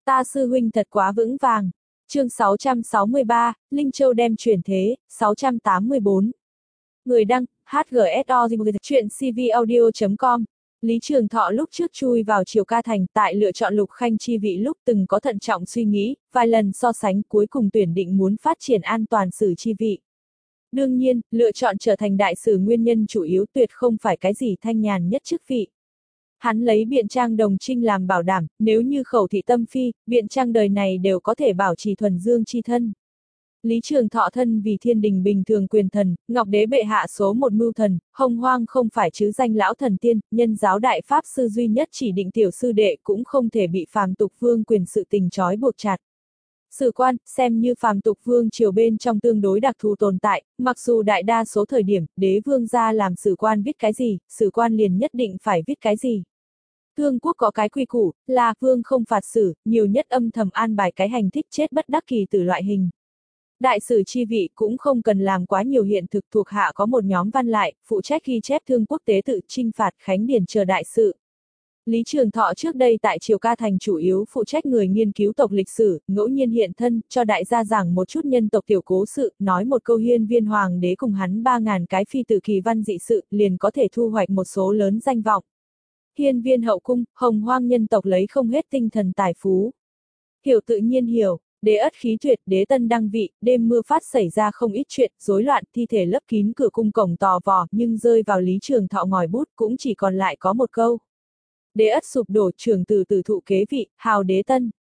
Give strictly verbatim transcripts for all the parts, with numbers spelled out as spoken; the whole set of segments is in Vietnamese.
Ta sư huynh thật quá vững vàng. Chương sáu trăm sáu mươi ba, Linh Châu đem chuyển thế, sáu trăm tám mươi bốn. Người đăng, hát giê ét o chuyện cvaudio chấm com. Lý Trường Thọ lúc trước chui vào Triều Ca Thành, tại lựa chọn Lục Khanh chi vị lúc từng có thận trọng suy nghĩ, vài lần so sánh cuối cùng tuyển định muốn phát triển an toàn sử chi vị. Đương nhiên, lựa chọn trở thành đại sử nguyên nhân chủ yếu tuyệt không phải cái gì thanh nhàn nhất chức vị. Hắn lấy Biện Trang Đồng Trinh làm bảo đảm, nếu như Khẩu Thị Tâm Phi, Biện Trang đời này đều có thể bảo trì thuần dương chi thân. Lý Trường Thọ thân vì thiên đình bình thường quyền thần, Ngọc Đế bệ hạ số một mưu thần, Hồng Hoang không phải chứ danh lão thần tiên, nhân giáo đại pháp sư duy nhất chỉ định tiểu sư đệ cũng không thể bị phàm tục vương quyền sự tình trói buộc chặt. Sử quan, xem như phàm tục vương triều bên trong tương đối đặc thù tồn tại, mặc dù đại đa số thời điểm, đế vương ra làm sử quan viết cái gì, sử quan liền nhất định phải viết cái gì. Thương quốc có cái quy củ, là vương không phạt sử, nhiều nhất âm thầm an bài cái hành thích chết bất đắc kỳ từ loại hình. Đại sử chi vị cũng không cần làm quá nhiều hiện thực, thuộc hạ có một nhóm văn lại, phụ trách ghi chép thương quốc tế tự trinh phạt khánh điển chờ đại sự. Lý Trường Thọ trước đây tại Triều Ca Thành chủ yếu phụ trách người nghiên cứu tộc lịch sử, ngẫu nhiên hiện thân, cho đại gia giảng một chút nhân tộc tiểu cố sự, nói một câu hiên viên hoàng đế cùng hắn ba ngàn cái phi tử kỳ văn dị sự, liền có thể thu hoạch một số lớn danh vọng. Hiên viên hậu cung, Hồng Hoang nhân tộc lấy không hết tinh thần tài phú. Hiểu tự nhiên hiểu. Đế ất khí tuyệt, đế tân đăng vị, đêm mưa phát xảy ra không ít chuyện, rối loạn, thi thể lấp kín cửa cung cổng tò vò, nhưng rơi vào Lý Trường Thọ ngòi bút cũng chỉ còn lại có một câu. Đế ất sụp đổ, trường từ từ thụ kế vị, hào đế tân.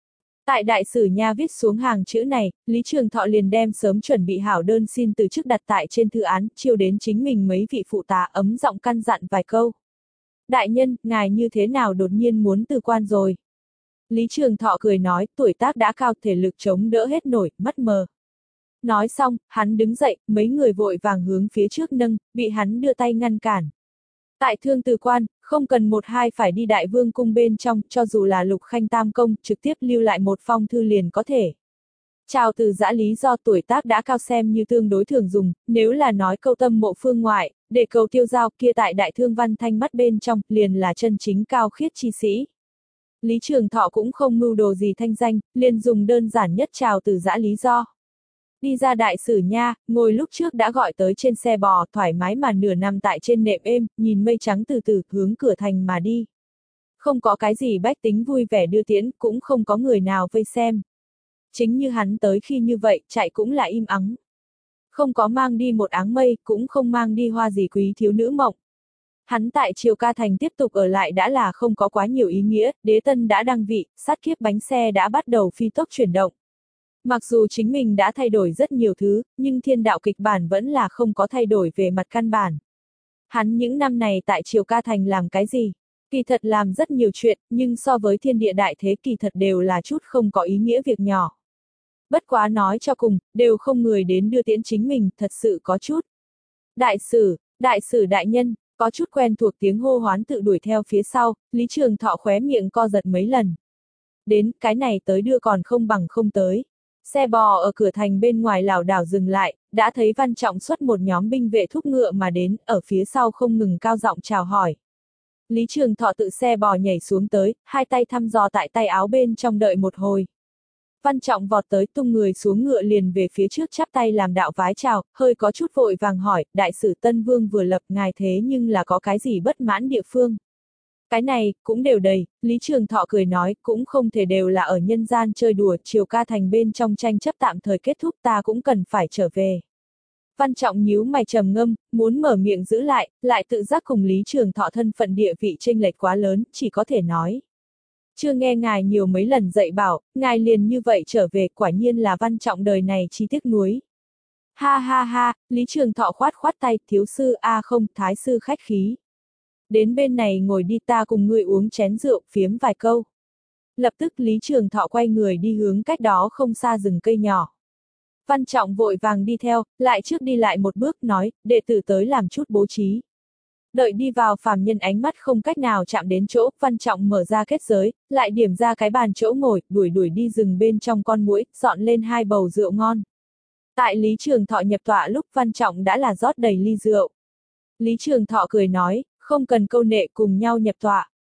Tại đại sử nha viết xuống hàng chữ này, Lý Trường Thọ liền đem sớm chuẩn bị hảo đơn xin từ chức đặt tại trên thư án, chiêu đến chính mình mấy vị phụ tá ấm giọng căn dặn vài câu. Đại nhân, ngài như thế nào đột nhiên muốn từ quan rồi? Lý Trường Thọ cười nói, tuổi tác đã cao, thể lực chống đỡ hết nổi, mắt mờ. Nói xong, hắn đứng dậy, mấy người vội vàng hướng phía trước nâng, bị hắn đưa tay ngăn cản. Tại thương từ quan, không cần một hai phải đi đại vương cung bên trong, cho dù là Lục Khanh tam công, trực tiếp lưu lại một phong thư liền có thể. Chào từ giã lý do tuổi tác đã cao xem như tương đối thường dùng, nếu là nói câu tâm mộ phương ngoại, để cầu tiêu giao kia tại đại thương văn thanh mắt bên trong, liền là chân chính cao khiết chi sĩ. Lý Trường Thọ cũng không mưu đồ gì thanh danh, liền dùng đơn giản nhất chào từ giã lý do. Đi ra đại sử nha, ngồi lúc trước đã gọi tới trên xe bò, thoải mái mà nửa nằm tại trên nệm êm, nhìn mây trắng từ từ hướng cửa thành mà đi. Không có cái gì bách tính vui vẻ đưa tiễn, cũng không có người nào vây xem. Chính như hắn tới khi như vậy, chạy cũng là im ắng. Không có mang đi một áng mây, cũng không mang đi hoa gì quý thiếu nữ mộng. Hắn tại Triều Ca Thành tiếp tục ở lại đã là không có quá nhiều ý nghĩa, đế tân đã đăng vị, sát kiếp bánh xe đã bắt đầu phi tốc chuyển động. Mặc dù chính mình đã thay đổi rất nhiều thứ, nhưng thiên đạo kịch bản vẫn là không có thay đổi về mặt căn bản. Hắn những năm này tại Triều Ca Thành làm cái gì? Kỳ thật làm rất nhiều chuyện, nhưng so với thiên địa đại thế kỳ thật đều là chút không có ý nghĩa việc nhỏ. Bất quá nói cho cùng, đều không người đến đưa tiễn chính mình, thật sự có chút. Đại sử, đại sử đại nhân. Có chút quen thuộc tiếng hô hoán tự đuổi theo phía sau, Lý Trường Thọ khóe miệng co giật mấy lần. Đến, cái này tới đưa còn không bằng không tới. Xe bò ở cửa thành bên ngoài lảo đảo dừng lại, đã thấy Văn Trọng xuất một nhóm binh vệ thúc ngựa mà đến, ở phía sau không ngừng cao giọng chào hỏi. Lý Trường Thọ tự xe bò nhảy xuống tới, hai tay thăm dò tại tay áo bên trong đợi một hồi. Văn Trọng vọt tới tung người xuống ngựa liền về phía trước chắp tay làm đạo vái chào, hơi có chút vội vàng hỏi, đại sử Tân Vương vừa lập ngài thế nhưng là có cái gì bất mãn địa phương. Cái này, cũng đều đầy, Lý Trường Thọ cười nói, cũng không thể đều là ở nhân gian chơi đùa, Triều Ca Thành bên trong tranh chấp tạm thời kết thúc ta cũng cần phải trở về. Văn Trọng nhíu mày trầm ngâm, muốn mở miệng giữ lại, lại tự giác cùng Lý Trường Thọ thân phận địa vị chênh lệch quá lớn, chỉ có thể nói. Chưa nghe ngài nhiều mấy lần dạy bảo, ngài liền như vậy trở về, quả nhiên là Văn Trọng đời này chi tiếc nuối. Ha ha ha, Lý Trường Thọ khoát khoát tay, thiếu sư a à không, thái sư khách khí. Đến bên này ngồi đi ta cùng ngươi uống chén rượu, phiếm vài câu. Lập tức Lý Trường Thọ quay người đi hướng cách đó không xa rừng cây nhỏ. Văn Trọng vội vàng đi theo, lại trước đi lại một bước nói, đệ tử tới làm chút bố trí. Đợi đi vào phàm nhân ánh mắt không cách nào chạm đến chỗ, Văn Trọng mở ra kết giới, lại điểm ra cái bàn chỗ ngồi, đuổi đuổi đi rừng bên trong con muỗi, dọn lên hai bầu rượu ngon. Tại Lý Trường Thọ nhập tọa lúc Văn Trọng đã là rót đầy ly rượu. Lý Trường Thọ cười nói, không cần câu nệ cùng nhau nhập tọa.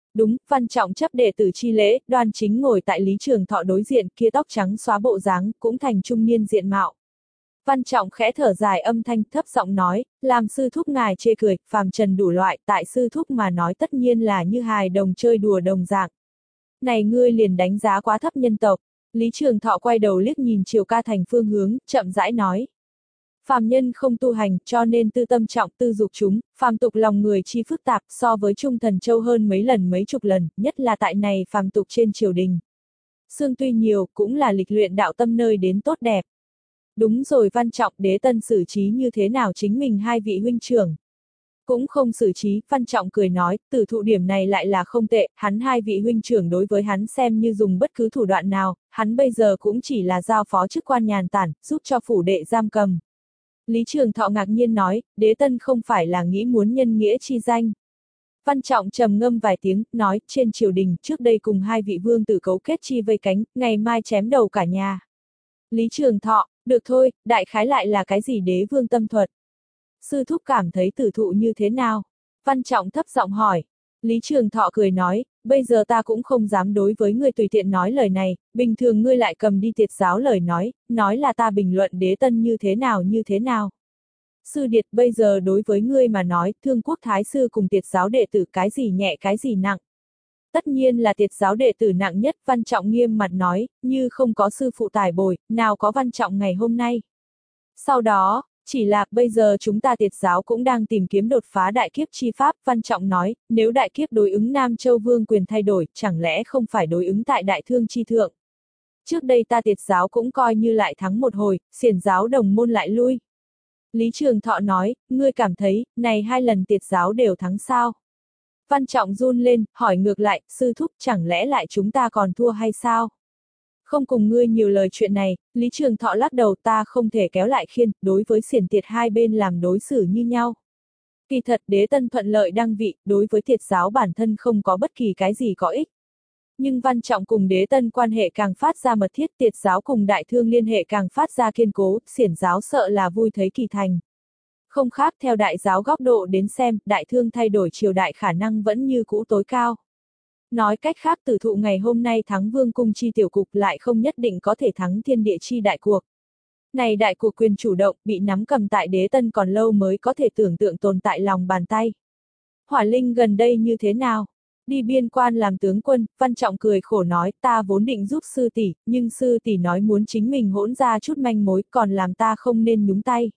Đúng, Văn Trọng chấp đệ tử chi lễ, đoan chính ngồi tại Lý Trường Thọ đối diện, kia tóc trắng xóa bộ dáng, cũng thành trung niên diện mạo. Văn Trọng khẽ thở dài âm thanh thấp giọng nói, làm sư thúc ngài chê cười, phàm trần đủ loại, tại sư thúc mà nói tất nhiên là như hài đồng chơi đùa đồng dạng. Này ngươi liền đánh giá quá thấp nhân tộc. Lý Trường Thọ quay đầu liếc nhìn Triều Ca Thành phương hướng, chậm rãi nói. Phàm nhân không tu hành, cho nên tư tâm trọng tư dục chúng, phàm tục lòng người chi phức tạp, so với Trung Thần Châu hơn mấy lần mấy chục lần, nhất là tại này phàm tục trên triều đình. Xương tuy nhiều, cũng là lịch luyện đạo tâm nơi đến tốt đẹp. Đúng rồi, Văn Trọng, Đế Tân xử trí như thế nào chính mình hai vị huynh trưởng? Cũng không xử trí, Văn Trọng cười nói, từ thụ điểm này lại là không tệ, hắn hai vị huynh trưởng đối với hắn xem như dùng bất cứ thủ đoạn nào, hắn bây giờ cũng chỉ là giao phó chức quan nhàn tản, giúp cho phủ đệ giam cầm. Lý Trường Thọ ngạc nhiên nói, Đế Tân không phải là nghĩ muốn nhân nghĩa chi danh. Văn Trọng trầm ngâm vài tiếng, nói, trên triều đình, trước đây cùng hai vị vương tử cấu kết chi vây cánh, ngày mai chém đầu cả nhà. Lý Trường Thọ, được thôi, đại khái lại là cái gì đế vương tâm thuật? Sư thúc cảm thấy tử thụ như thế nào? Văn Trọng thấp giọng hỏi. Lý Trường Thọ cười nói, bây giờ ta cũng không dám đối với ngươi tùy tiện nói lời này, bình thường ngươi lại cầm đi tiệt giáo lời nói, nói là ta bình luận Đế Tân như thế nào như thế nào. Sư điệt bây giờ đối với ngươi mà nói, Thương Quốc Thái Sư cùng tiệt giáo đệ tử cái gì nhẹ cái gì nặng. Tất nhiên là tiệt giáo đệ tử nặng nhất, Văn Trọng nghiêm mặt nói, như không có sư phụ tải bồi, nào có Văn Trọng ngày hôm nay. Sau đó, chỉ là bây giờ chúng ta tiệt giáo cũng đang tìm kiếm đột phá đại kiếp chi pháp, Văn Trọng nói, nếu đại kiếp đối ứng Nam Châu Vương quyền thay đổi, chẳng lẽ không phải đối ứng tại đại thương chi thượng. Trước đây ta tiệt giáo cũng coi như lại thắng một hồi, xiển giáo đồng môn lại lui. Lý Trường Thọ nói, ngươi cảm thấy, này hai lần tiệt giáo đều thắng sao? Văn Trọng run lên, hỏi ngược lại, sư thúc chẳng lẽ lại chúng ta còn thua hay sao? Không cùng ngươi nhiều lời chuyện này, Lý Trường Thọ lắc đầu, ta không thể kéo lại khiên, đối với xiển tiệt hai bên làm đối xử như nhau. Kỳ thật Đế Tân thuận lợi đăng vị, đối với tiệt giáo bản thân không có bất kỳ cái gì có ích. Nhưng Văn Trọng cùng Đế Tân quan hệ càng phát ra mật thiết, tiệt giáo cùng đại thương liên hệ càng phát ra kiên cố, xiển giáo sợ là vui thấy kỳ thành. Không khác, theo đại giáo góc độ đến xem, đại thương thay đổi triều đại khả năng vẫn như cũ tối cao. Nói cách khác, tử thụ ngày hôm nay thắng vương cung chi tiểu cục lại không nhất định có thể thắng thiên địa chi đại cuộc. Này đại cuộc quyền chủ động, bị nắm cầm tại Đế Tân còn lâu mới có thể tưởng tượng tồn tại lòng bàn tay. Hỏa Linh gần đây như thế nào? Đi biên quan làm tướng quân, Văn Trọng cười khổ nói, ta vốn định giúp sư tỷ, nhưng sư tỷ nói muốn chính mình hỗn ra chút manh mối, còn làm ta không nên nhúng tay.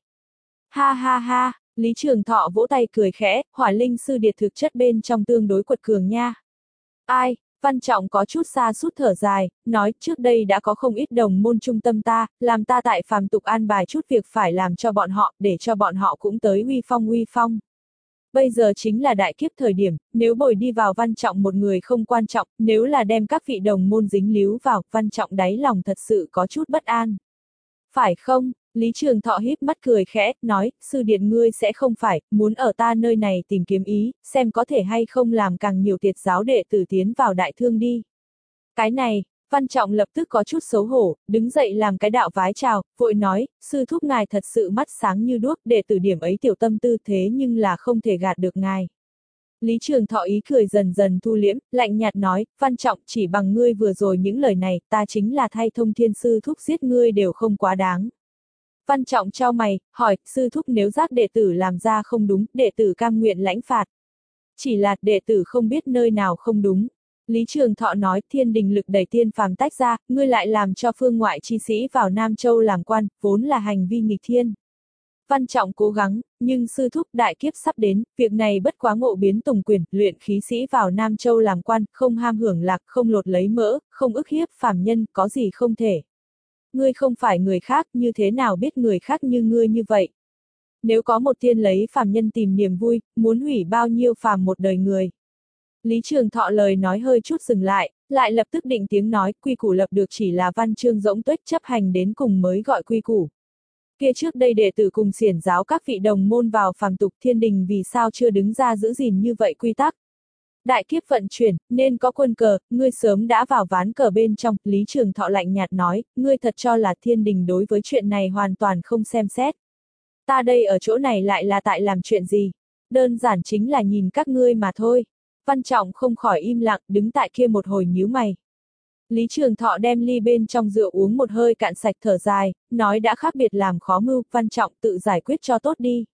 Ha ha ha, Lý Trường Thọ vỗ tay cười khẽ, Hỏa Linh sư điệt thực chất bên trong tương đối quật cường nha. Ai, Văn Trọng có chút xa sút thở dài, nói trước đây đã có không ít đồng môn trung tâm ta, làm ta tại phàm tục an bài chút việc phải làm cho bọn họ, để cho bọn họ cũng tới uy phong uy phong. Bây giờ chính là đại kiếp thời điểm, nếu bồi đi vào Văn Trọng một người không quan trọng, nếu là đem các vị đồng môn dính líu vào, Văn Trọng đáy lòng thật sự có chút bất an. Phải không? Lý Trường Thọ híp mắt cười khẽ, nói, sư điện ngươi sẽ không phải, muốn ở ta nơi này tìm kiếm ý, xem có thể hay không làm càng nhiều tiệt giáo đệ tử tiến vào đại thương đi. Cái này, Văn Trọng lập tức có chút xấu hổ, đứng dậy làm cái đạo vái chào, vội nói, sư thúc ngài thật sự mắt sáng như đuốc, đệ tử điểm ấy tiểu tâm tư thế nhưng là không thể gạt được ngài. Lý Trường Thọ ý cười dần dần thu liễm, lạnh nhạt nói, Văn Trọng chỉ bằng ngươi vừa rồi những lời này, ta chính là thay Thông Thiên sư thúc giết ngươi đều không quá đáng. Văn Trọng trao mày, hỏi, sư thúc nếu giác đệ tử làm ra không đúng, đệ tử cam nguyện lãnh phạt. Chỉ là, đệ tử không biết nơi nào không đúng. Lý Trường Thọ nói, thiên đình lực đẩy tiên phàm tách ra, ngươi lại làm cho phương ngoại chi sĩ vào Nam Châu làm quan, vốn là hành vi nghịch thiên. Văn Trọng cố gắng, nhưng sư thúc đại kiếp sắp đến, việc này bất quá ngộ biến tùng quyền, luyện khí sĩ vào Nam Châu làm quan, không ham hưởng lạc, không lột lấy mỡ, không ức hiếp phàm nhân, có gì không thể. Ngươi không phải người khác, như thế nào biết người khác như ngươi như vậy? Nếu có một tiên lấy phàm nhân tìm niềm vui, muốn hủy bao nhiêu phàm một đời người. Lý Trường Thọ lời nói hơi chút dừng lại, lại lập tức định tiếng nói, quy củ lập được chỉ là văn chương rỗng tuếch chấp hành đến cùng mới gọi quy củ. Kia trước đây đệ tử cùng xiển giáo các vị đồng môn vào phàm tục thiên đình vì sao chưa đứng ra giữ gìn như vậy quy tắc. Đại kiếp vận chuyển, nên có quân cờ, ngươi sớm đã vào ván cờ bên trong, Lý Trường Thọ lạnh nhạt nói, ngươi thật cho là thiên đình đối với chuyện này hoàn toàn không xem xét. Ta đây ở chỗ này lại là tại làm chuyện gì? Đơn giản chính là nhìn các ngươi mà thôi. Văn Trọng không khỏi im lặng, đứng tại kia một hồi nhíu mày. Lý Trường Thọ đem ly bên trong rượu uống một hơi cạn sạch thở dài, nói đã khác biệt làm khó mưu, Văn Trọng tự giải quyết cho tốt đi.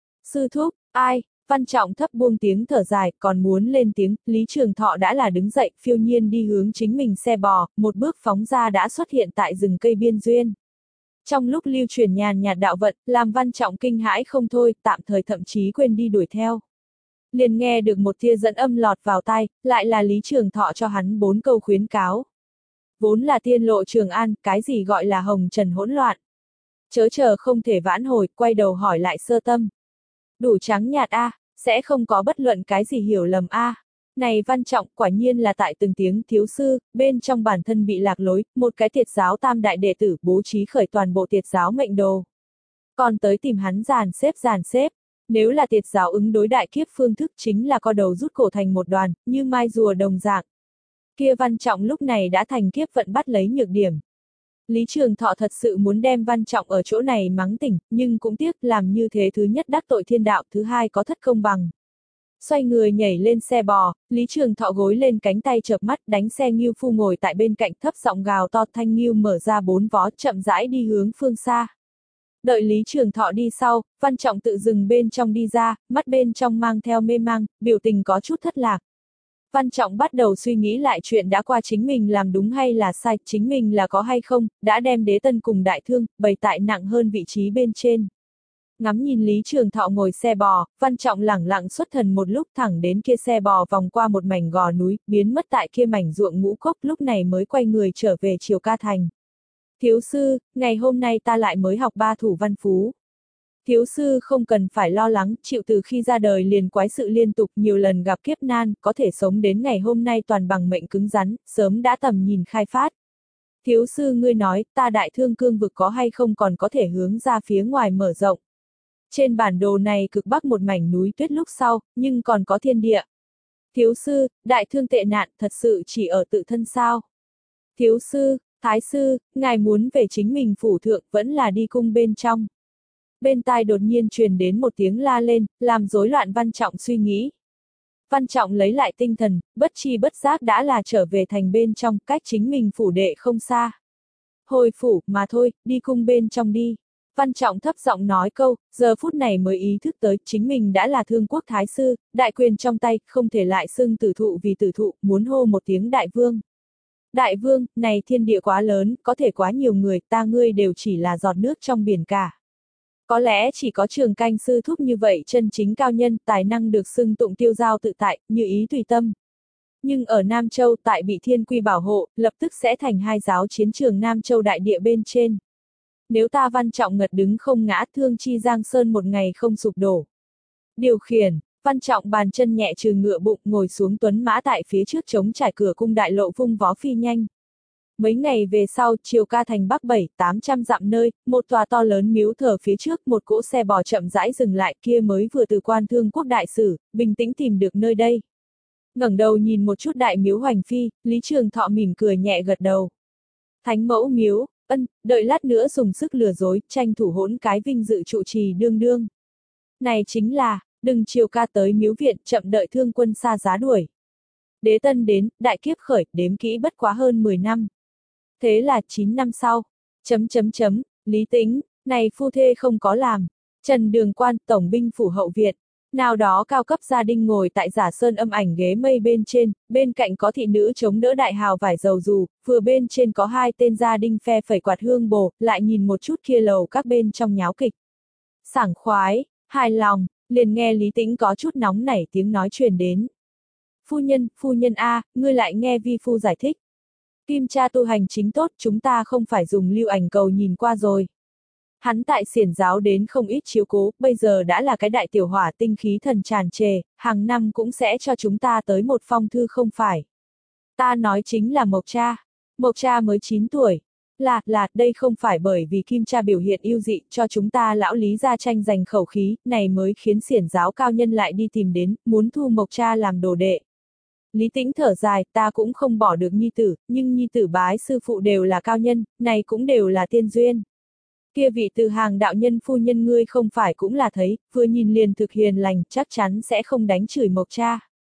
Sư thúc, ai? Văn Trọng thấp buông tiếng thở dài, còn muốn lên tiếng, Lý Trường Thọ đã là đứng dậy, phiêu nhiên đi hướng chính mình xe bò, một bước phóng ra đã xuất hiện tại rừng cây biên duyên. Trong lúc lưu truyền nhàn nhạt đạo vận, làm Văn Trọng kinh hãi không thôi, tạm thời thậm chí quên đi đuổi theo. Liền nghe được một tia dẫn âm lọt vào tai, lại là Lý Trường Thọ cho hắn bốn câu khuyến cáo. Vốn là tiên lộ Trường An, cái gì gọi là hồng trần hỗn loạn. Chớ chờ không thể vãn hồi, quay đầu hỏi lại sơ tâm. Đủ trắng nhạt a, sẽ không có bất luận cái gì hiểu lầm a. Này Văn Trọng quả nhiên là tại từng tiếng thiếu sư, bên trong bản thân bị lạc lối, một cái tiệt giáo tam đại đệ tử bố trí khởi toàn bộ tiệt giáo mệnh đồ. Còn tới tìm hắn dàn xếp dàn xếp, nếu là tiệt giáo ứng đối đại kiếp phương thức chính là co đầu rút cổ thành một đoàn, như mai rùa đồng dạng. Kia Văn Trọng lúc này đã thành kiếp vận bắt lấy nhược điểm. Lý Trường Thọ thật sự muốn đem Văn Trọng ở chỗ này mắng tỉnh, nhưng cũng tiếc làm như thế thứ nhất đắc tội thiên đạo, thứ hai có thất công bằng. Xoay người nhảy lên xe bò, Lý Trường Thọ gối lên cánh tay chợp mắt đánh xe Ngưu Phu ngồi tại bên cạnh thấp giọng gào to thanh Ngưu mở ra bốn vó chậm rãi đi hướng phương xa. Đợi Lý Trường Thọ đi sau, Văn Trọng tự dừng bên trong đi ra, mắt bên trong mang theo mê mang, biểu tình có chút thất lạc. Văn Trọng bắt đầu suy nghĩ lại chuyện đã qua chính mình làm đúng hay là sai, chính mình là có hay không, đã đem Đế Tân cùng Đại Thương, bày tại nặng hơn vị trí bên trên. Ngắm nhìn Lý Trường Thọ ngồi xe bò, Văn Trọng lẳng lặng xuất thần một lúc thẳng đến kia xe bò vòng qua một mảnh gò núi, biến mất tại kia mảnh ruộng ngũ cốc lúc này mới quay người trở về Triều Ca Thành. Thiếu sư, ngày hôm nay ta lại mới học ba thủ văn phú. Thiếu sư không cần phải lo lắng, chịu từ khi ra đời liền quái sự liên tục nhiều lần gặp kiếp nan, có thể sống đến ngày hôm nay toàn bằng mệnh cứng rắn, sớm đã tầm nhìn khai phát. Thiếu sư ngươi nói, ta Đại Thương cương vực có hay không còn có thể hướng ra phía ngoài mở rộng. Trên bản đồ này cực bắc một mảnh núi tuyết lúc sau, nhưng còn có thiên địa. Thiếu sư, Đại Thương tệ nạn thật sự chỉ ở tự thân sao? Thiếu sư, Thái sư, ngài muốn về chính mình phủ thượng vẫn là đi cung bên trong. Bên tai đột nhiên truyền đến một tiếng la lên, làm rối loạn Văn Trọng suy nghĩ. Văn Trọng lấy lại tinh thần, bất chi bất giác đã là trở về thành bên trong, cách chính mình phủ đệ không xa. Hồi phủ, mà thôi, đi cung bên trong đi. Văn Trọng thấp giọng nói câu, giờ phút này mới ý thức tới, chính mình đã là thương quốc thái sư, đại quyền trong tay, không thể lại xưng tử thụ vì tử thụ, muốn hô một tiếng đại vương. Đại vương, này thiên địa quá lớn, có thể quá nhiều người, ta ngươi đều chỉ là giọt nước trong biển cả. Có lẽ chỉ có Trường Canh sư thúc như vậy chân chính cao nhân, tài năng được xưng tụng tiêu giao tự tại, như ý tùy tâm. Nhưng ở Nam Châu tại bị thiên quy bảo hộ, lập tức sẽ thành hai giáo chiến trường Nam Châu đại địa bên trên. Nếu ta Văn Trọng ngật đứng không ngã thương chi Giang Sơn một ngày không sụp đổ. Điều khiển, Văn Trọng bàn chân nhẹ trừ ngựa bụng ngồi xuống tuấn mã tại phía trước chống trải cửa cung đại lộ vung vó phi nhanh. Mấy ngày về sau, Triều Ca Thành bắc bảy, tám trăm dặm nơi, một tòa to lớn miếu thờ phía trước một cỗ xe bò chậm rãi dừng lại kia mới vừa từ quan thương quốc đại sử, bình tĩnh tìm được nơi đây. Ngẩng đầu nhìn một chút đại miếu hoành phi, Lý Trường Thọ mỉm cười nhẹ gật đầu. Thánh mẫu miếu, ân, đợi lát nữa dùng sức lừa dối, tranh thủ hỗn cái vinh dự trụ trì đương đương. Này chính là, đừng Triều Ca tới miếu viện chậm đợi thương quân xa giá đuổi. Đế Tân đến, đại kiếp khởi, đếm kỹ bất quá hơn mười năm. Thế là chín năm sau, chấm chấm chấm, Lý Tĩnh, này phu thê không có làm. Trần Đường Quan, tổng binh phủ hậu viện. Nào đó cao cấp gia đình ngồi tại giả sơn âm ảnh ghế mây bên trên, bên cạnh có thị nữ chống đỡ đại hào vải dầu dù, vừa bên trên có hai tên gia đình phe phẩy quạt hương bồ, lại nhìn một chút kia lầu các bên trong nháo kịch. Sảng khoái, hài lòng, liền nghe Lý Tĩnh có chút nóng nảy tiếng nói truyền đến. Phu nhân, phu nhân a, ngươi lại nghe vi phu giải thích. Kim cha tu hành chính tốt, chúng ta không phải dùng lưu ảnh cầu nhìn qua rồi. Hắn tại xiển giáo đến không ít chiếu cố, bây giờ đã là cái đại tiểu hỏa tinh khí thần tràn trề, hàng năm cũng sẽ cho chúng ta tới một phong thư không phải. Ta nói chính là Mộc cha. Mộc cha mới chín tuổi. Là, là, đây không phải bởi vì Kim cha biểu hiện ưu dị cho chúng ta lão Lý gia tranh giành khẩu khí, này mới khiến xiển giáo cao nhân lại đi tìm đến, muốn thu Mộc cha làm đồ đệ. Lý Tĩnh thở dài, ta cũng không bỏ được nhi tử, nhưng nhi tử bái sư phụ đều là cao nhân, này cũng đều là tiên duyên. Kia vị từ hàng đạo nhân phu nhân ngươi không phải cũng là thấy, vừa nhìn liền thực hiền lành, chắc chắn sẽ không đánh chửi Mộc cha.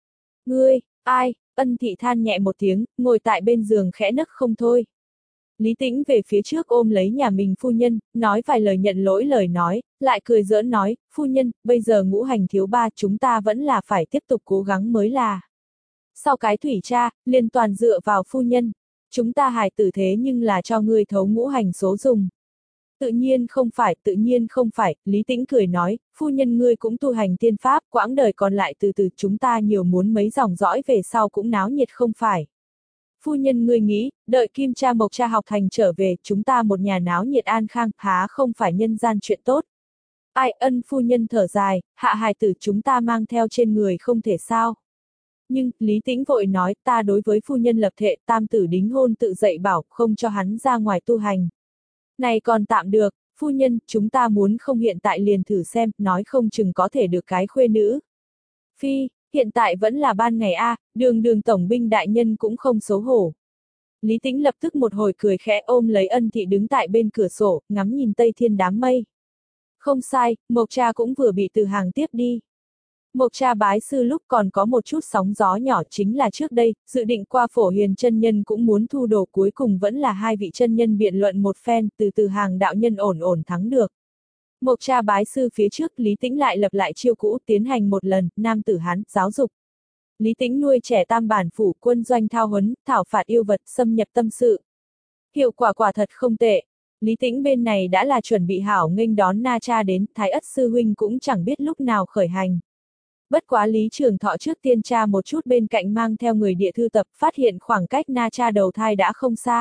Ngươi, ai, Ân Thị than nhẹ một tiếng, ngồi tại bên giường khẽ nấc không thôi. Lý Tĩnh về phía trước ôm lấy nhà mình phu nhân, nói vài lời nhận lỗi lời nói, lại cười giỡn nói, phu nhân, bây giờ ngũ hành thiếu ba chúng ta vẫn là phải tiếp tục cố gắng mới là. Sau cái thủy tra, liên toàn dựa vào phu nhân. Chúng ta hài tử thế nhưng là cho ngươi thấu ngũ hành số dùng. Tự nhiên không phải, tự nhiên không phải, Lý Tĩnh cười nói, phu nhân ngươi cũng tu hành tiên pháp, quãng đời còn lại từ từ chúng ta nhiều muốn mấy dòng dõi về sau cũng náo nhiệt không phải. Phu nhân ngươi nghĩ, đợi Kim cha Mộc cha học thành trở về, chúng ta một nhà náo nhiệt an khang, há không phải nhân gian chuyện tốt. Ai Ân phu nhân thở dài, hạ hài tử chúng ta mang theo trên người không thể sao. Nhưng, Lý Tĩnh vội nói, ta đối với phu nhân lập thệ, tam tử đính hôn tự dạy bảo, không cho hắn ra ngoài tu hành. Này còn tạm được, phu nhân, chúng ta muốn không hiện tại liền thử xem, nói không chừng có thể được cái khuê nữ. Phi, hiện tại vẫn là ban ngày a, đường đường tổng binh đại nhân cũng không xấu hổ. Lý Tĩnh lập tức một hồi cười khẽ ôm lấy Ân Thị đứng tại bên cửa sổ, ngắm nhìn tây thiên đám mây. Không sai, Mộc cha cũng vừa bị từ hàng tiếp đi. Mộc cha bái sư lúc còn có một chút sóng gió nhỏ chính là trước đây, dự định qua Phổ Hiền chân nhân cũng muốn thu đồ cuối cùng vẫn là hai vị chân nhân biện luận một phen, từ từ hàng đạo nhân ổn ổn thắng được. Mộc cha bái sư phía trước Lý Tĩnh lại lập lại chiêu cũ tiến hành một lần, nam tử Hán, giáo dục. Lý Tĩnh nuôi trẻ tam bản phủ quân doanh thao huấn, thảo phạt yêu vật, xâm nhập tâm sự. Hiệu quả quả thật không tệ. Lý Tĩnh bên này đã là chuẩn bị hảo nghênh đón Na Cha đến, Thái Ất sư huynh cũng chẳng biết lúc nào khởi hành. Bất quá Lý Trường Thọ trước tiên tra một chút bên cạnh mang theo người địa thư tập, phát hiện khoảng cách Na Cha đầu thai đã không xa.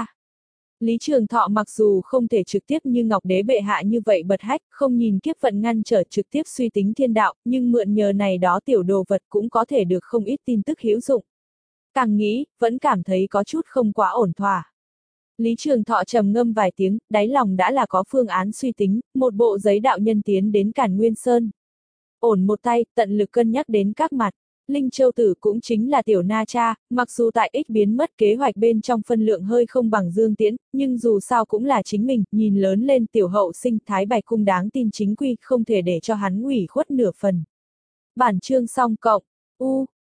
Lý Trường Thọ mặc dù không thể trực tiếp như Ngọc Đế bệ hạ như vậy bật hách, không nhìn kiếp vận ngăn trở trực tiếp suy tính thiên đạo, nhưng mượn nhờ này đó tiểu đồ vật cũng có thể được không ít tin tức hữu dụng. Càng nghĩ, vẫn cảm thấy có chút không quá ổn thỏa. Lý Trường Thọ trầm ngâm vài tiếng, đáy lòng đã là có phương án suy tính, một bộ giấy đạo nhân tiến đến Càn Nguyên Sơn. Ổn một tay, tận lực cân nhắc đến các mặt. Linh Châu Tử cũng chính là tiểu Na Cha, mặc dù tại ích biến mất kế hoạch bên trong phân lượng hơi không bằng Dương Tiễn, nhưng dù sao cũng là chính mình, nhìn lớn lên tiểu hậu sinh Thái Bạch Cung đáng tin chính quy, không thể để cho hắn ủy khuất nửa phần. Bản chương xong cộng, U,